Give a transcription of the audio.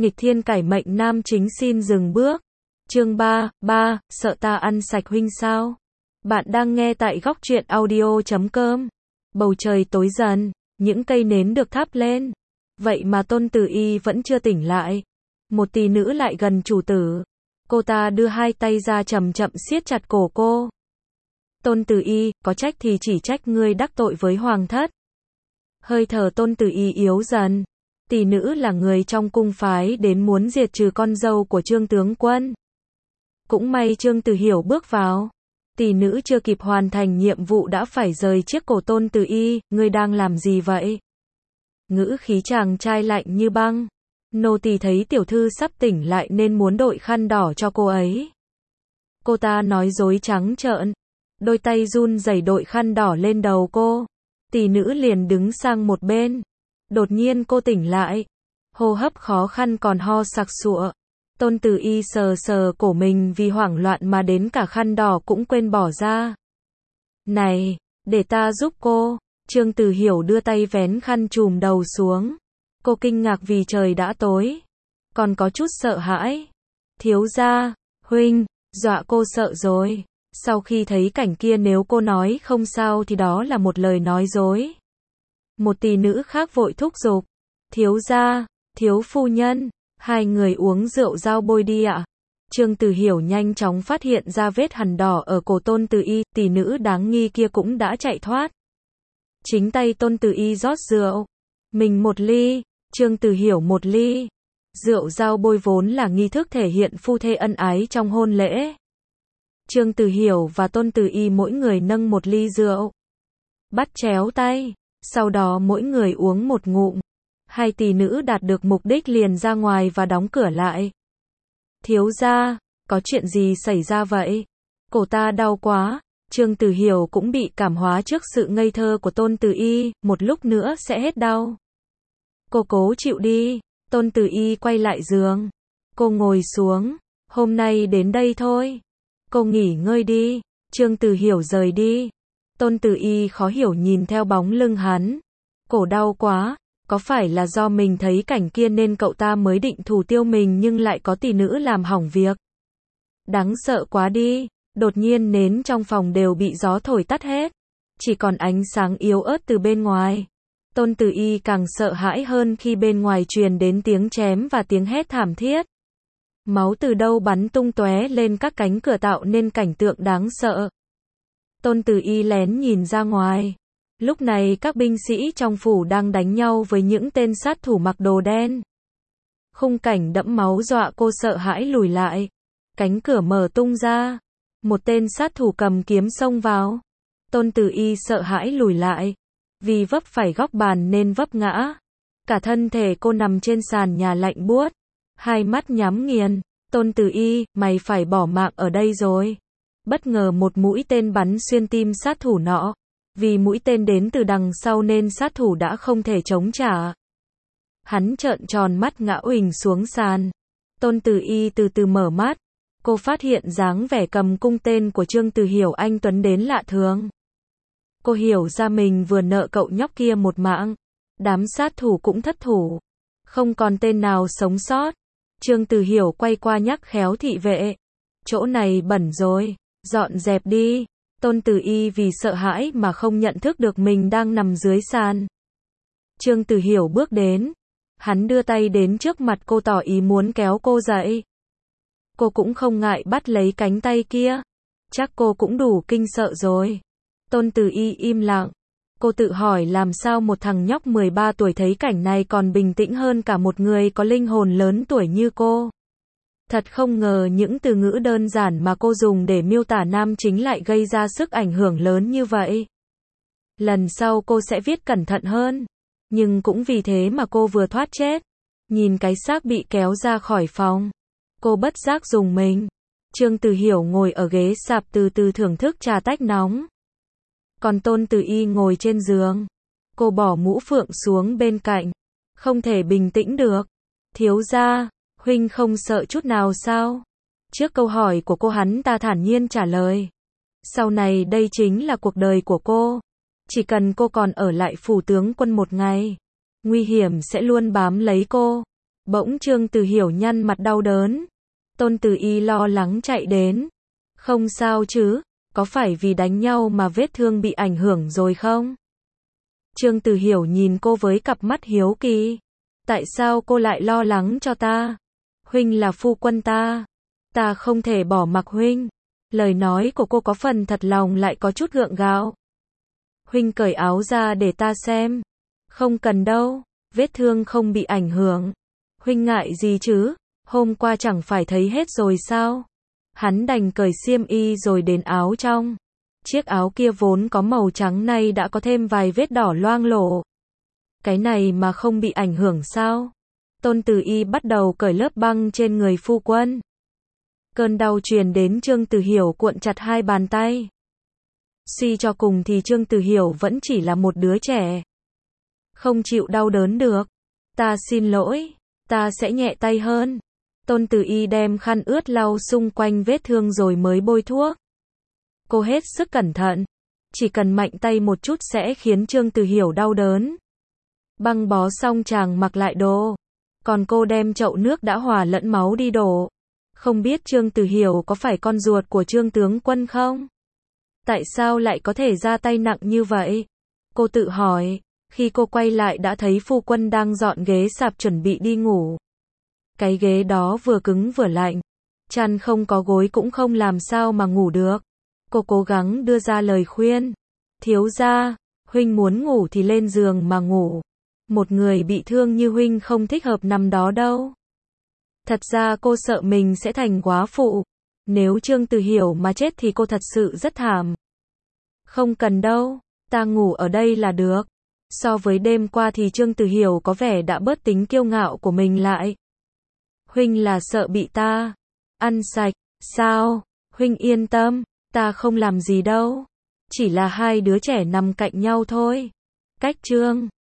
Nghịch thiên cải mệnh nam chính xin dừng bước. Chương 3, sợ ta ăn sạch huynh sao? Bạn đang nghe tại góc truyện audio.com. Bầu trời tối dần, những cây nến được thắp lên. Vậy mà Tôn Tử Y vẫn chưa tỉnh lại. Một tỷ nữ lại gần chủ tử. Cô ta đưa hai tay ra chậm chậm siết chặt cổ cô. Tôn Tử Y, có trách thì chỉ trách ngươi đắc tội với hoàng thất. Hơi thở Tôn Tử Y yếu dần. Tỷ nữ là người trong cung phái đến muốn diệt trừ con dâu của Trương tướng quân. Cũng may Trương Tử Hiểu bước vào. Tỷ nữ chưa kịp hoàn thành nhiệm vụ đã phải rời chiếc cổ Tôn Tử Y, ngươi đang làm gì vậy? Ngữ khí chàng trai lạnh như băng. Nô tỳ thấy tiểu thư sắp tỉnh lại nên muốn đội khăn đỏ cho cô ấy. Cô ta nói dối trắng trợn. Đôi tay run rẩy đội khăn đỏ lên đầu cô. Tỷ nữ liền đứng sang một bên. Đột nhiên cô tỉnh lại. Hô hấp khó khăn còn ho sặc sụa. Tôn Tử Y sờ sờ cổ mình vì hoảng loạn mà đến cả khăn đỏ cũng quên bỏ ra. Này, để ta giúp cô. Trương Tử Hiểu đưa tay vén khăn trùm đầu xuống. Cô kinh ngạc vì trời đã tối. Còn có chút sợ hãi. Thiếu gia, huynh, dọa cô sợ rồi. Sau khi thấy cảnh kia nếu cô nói không sao thì đó là một lời nói dối. Một tỷ nữ khác vội thúc giục. Thiếu gia, thiếu phu nhân, hai người uống rượu giao bôi đi ạ. Trương Tử Hiểu nhanh chóng phát hiện ra vết hằn đỏ ở cổ Tôn Tử Y, tỷ nữ đáng nghi kia cũng đã chạy thoát. Chính tay Tôn Tử Y rót rượu. Mình một ly, Trương Tử Hiểu một ly. Rượu giao bôi vốn là nghi thức thể hiện phu thê ân ái trong hôn lễ. Trương Tử Hiểu và Tôn Tử Y mỗi người nâng một ly rượu. Bắt chéo tay. Sau đó mỗi người uống một ngụm. Hai tỷ nữ đạt được mục đích liền ra ngoài và đóng cửa lại. Thiếu gia, có chuyện gì xảy ra vậy? Cổ ta đau quá. Trương Tử Hiểu cũng bị cảm hóa trước sự ngây thơ của Tôn Tử Y, một lúc nữa sẽ hết đau. Cô cố chịu đi. Tôn Tử Y quay lại giường. Cô ngồi xuống. Hôm nay đến đây thôi. Cô nghỉ ngơi đi. Trương Tử Hiểu rời đi. Tôn Tử Y khó hiểu nhìn theo bóng lưng hắn. Cổ đau quá. Có phải là do mình thấy cảnh kia nên cậu ta mới định thủ tiêu mình nhưng lại có tỷ nữ làm hỏng việc? Đáng sợ quá đi. Đột nhiên nến trong phòng đều bị gió thổi tắt hết. Chỉ còn ánh sáng yếu ớt từ bên ngoài. Tôn Tử Y càng sợ hãi hơn khi bên ngoài truyền đến tiếng chém và tiếng hét thảm thiết. Máu từ đâu bắn tung tóe lên các cánh cửa tạo nên cảnh tượng đáng sợ. Tôn Tử Y lén nhìn ra ngoài. Lúc này các binh sĩ trong phủ đang đánh nhau với những tên sát thủ mặc đồ đen. Khung cảnh đẫm máu dọa cô sợ hãi lùi lại. Cánh cửa mở tung ra. Một tên sát thủ cầm kiếm xông vào. Tôn Tử Y sợ hãi lùi lại. Vì vấp phải góc bàn nên vấp ngã. Cả thân thể cô nằm trên sàn nhà lạnh buốt. Hai mắt nhắm nghiền. Tôn Tử Y, mày phải bỏ mạng ở đây rồi. Bất ngờ một mũi tên bắn xuyên tim sát thủ nọ. Vì mũi tên đến từ đằng sau nên sát thủ đã không thể chống trả. Hắn trợn tròn mắt ngã uỳnh xuống sàn. Tôn Tử Y từ từ mở mắt. Cô phát hiện dáng vẻ cầm cung tên của Trương Tử Hiểu anh tuấn đến lạ thường. Cô hiểu ra mình vừa nợ cậu nhóc kia một mạng. Đám sát thủ cũng thất thủ. Không còn tên nào sống sót. Trương Tử Hiểu quay qua nhắc khéo thị vệ. Chỗ này bẩn rồi. Dọn dẹp đi. Tôn Tử Y vì sợ hãi mà không nhận thức được mình đang nằm dưới sàn. Trương Tử Hiểu bước đến. Hắn đưa tay đến trước mặt cô tỏ ý muốn kéo cô dậy. Cô cũng không ngại bắt lấy cánh tay kia. Chắc cô cũng đủ kinh sợ rồi. Tôn Tử Y im lặng. Cô tự hỏi làm sao một thằng nhóc 13 tuổi thấy cảnh này còn bình tĩnh hơn cả một người có linh hồn lớn tuổi như cô. Thật không ngờ những từ ngữ đơn giản mà cô dùng để miêu tả nam chính lại gây ra sức ảnh hưởng lớn như vậy. Lần sau cô sẽ viết cẩn thận hơn. Nhưng cũng vì thế mà cô vừa thoát chết. Nhìn cái xác bị kéo ra khỏi phòng. Cô bất giác rùng mình. Trương Tử Hiểu ngồi ở ghế sạp từ từ thưởng thức trà tách nóng. Còn Tôn Tử Y ngồi trên giường. Cô bỏ mũ phượng xuống bên cạnh. Không thể bình tĩnh được. Thiếu gia, huynh không sợ chút nào sao? Trước câu hỏi của cô hắn ta thản nhiên trả lời. Sau này đây chính là cuộc đời của cô. Chỉ cần cô còn ở lại phủ tướng quân một ngày. Nguy hiểm sẽ luôn bám lấy cô. Bỗng Trương Từ Hiểu nhăn mặt đau đớn. Tôn Từ Y lo lắng chạy đến. Không sao chứ, có phải vì đánh nhau mà vết thương bị ảnh hưởng rồi không? Trương Từ Hiểu nhìn cô với cặp mắt hiếu kỳ. Tại sao cô lại lo lắng cho ta? Huynh là phu quân ta không thể bỏ mặc huynh. Lời nói của cô có phần thật lòng lại có chút gượng gạo. Huynh cởi áo ra để ta xem. Không cần đâu, vết thương không bị ảnh hưởng. Huynh ngại gì chứ, hôm qua chẳng phải thấy hết rồi sao? Hắn đành cởi xiêm y rồi đến áo trong. Chiếc áo kia vốn có màu trắng nay đã có thêm vài vết đỏ loang lổ. Cái này mà không bị ảnh hưởng sao? Tôn Từ Y bắt đầu cởi lớp băng trên người phu quân. Cơn đau truyền đến Trương Từ Hiểu cuộn chặt hai bàn tay. Suy cho cùng thì Trương Từ Hiểu vẫn chỉ là một đứa trẻ. Không chịu đau đớn được. Ta xin lỗi, ta sẽ nhẹ tay hơn. Tôn Từ Y đem khăn ướt lau xung quanh vết thương rồi mới bôi thuốc. Cô hết sức cẩn thận. Chỉ cần mạnh tay một chút sẽ khiến Trương Từ Hiểu đau đớn. Băng bó xong chàng mặc lại đồ. Còn cô đem chậu nước đã hòa lẫn máu đi đổ. Không biết Trương Từ Hiểu có phải con ruột của Trương tướng quân không? Tại sao lại có thể ra tay nặng như vậy? Cô tự hỏi. Khi cô quay lại đã thấy phu quân đang dọn ghế sạp chuẩn bị đi ngủ. Cái ghế đó vừa cứng vừa lạnh. Chăn không có gối cũng không làm sao mà ngủ được. Cô cố gắng đưa ra lời khuyên. Thiếu gia, huynh muốn ngủ thì lên giường mà ngủ. Một người bị thương như huynh không thích hợp nằm đó đâu. Thật ra cô sợ mình sẽ thành góa phụ. Nếu Trương Từ Hiểu mà chết thì cô thật sự rất thảm. Không cần đâu, ta ngủ ở đây là được. So với đêm qua thì Trương Từ Hiểu có vẻ đã bớt tính kiêu ngạo của mình lại. Huynh là sợ bị ta ăn sạch, sao? Huynh yên tâm, ta không làm gì đâu. Chỉ là hai đứa trẻ nằm cạnh nhau thôi. Cách Trương